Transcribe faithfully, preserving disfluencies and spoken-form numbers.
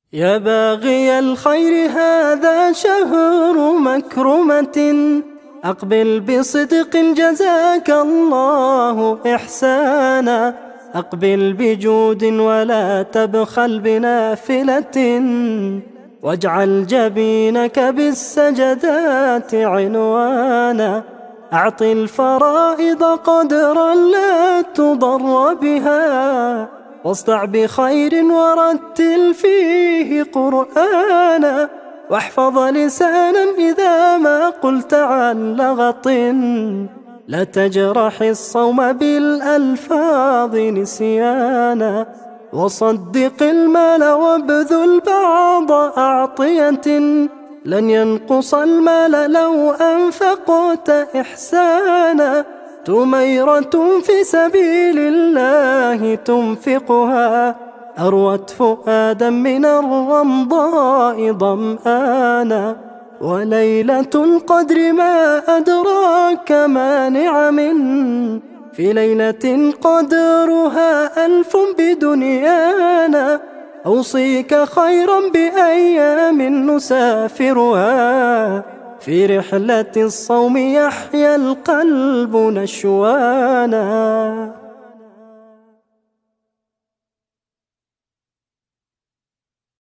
يا باغي الخير هذا شهر مكرمة، أقبل بصدق جزاك الله إحسانا، أقبل بجود ولا تبخل بنافلة، واجعل جبينك بالسجدات عنوانا، أعط الفرائض قدرا لا تضر بها، واصدع بخير ورتل فيه قرآنا، واحفظ لسانا إذا ما قلت عن لغط، لا تجرح الصوم بالألفاظ نسيانا، وصدق المال وابذل بعض أعطية، لن ينقص المال لو أنفقت إحسانا، تميرة في سبيل الله تنفقها، أروت فؤادا من الرمضاء ظمآنا، وليلة القدر ما أدراك ما نعم، في ليلة قدرها ألف بدنيانا، أوصيك خيرا بأيام نسافرها، في رحلة الصوم يحيا القلب نشوانا.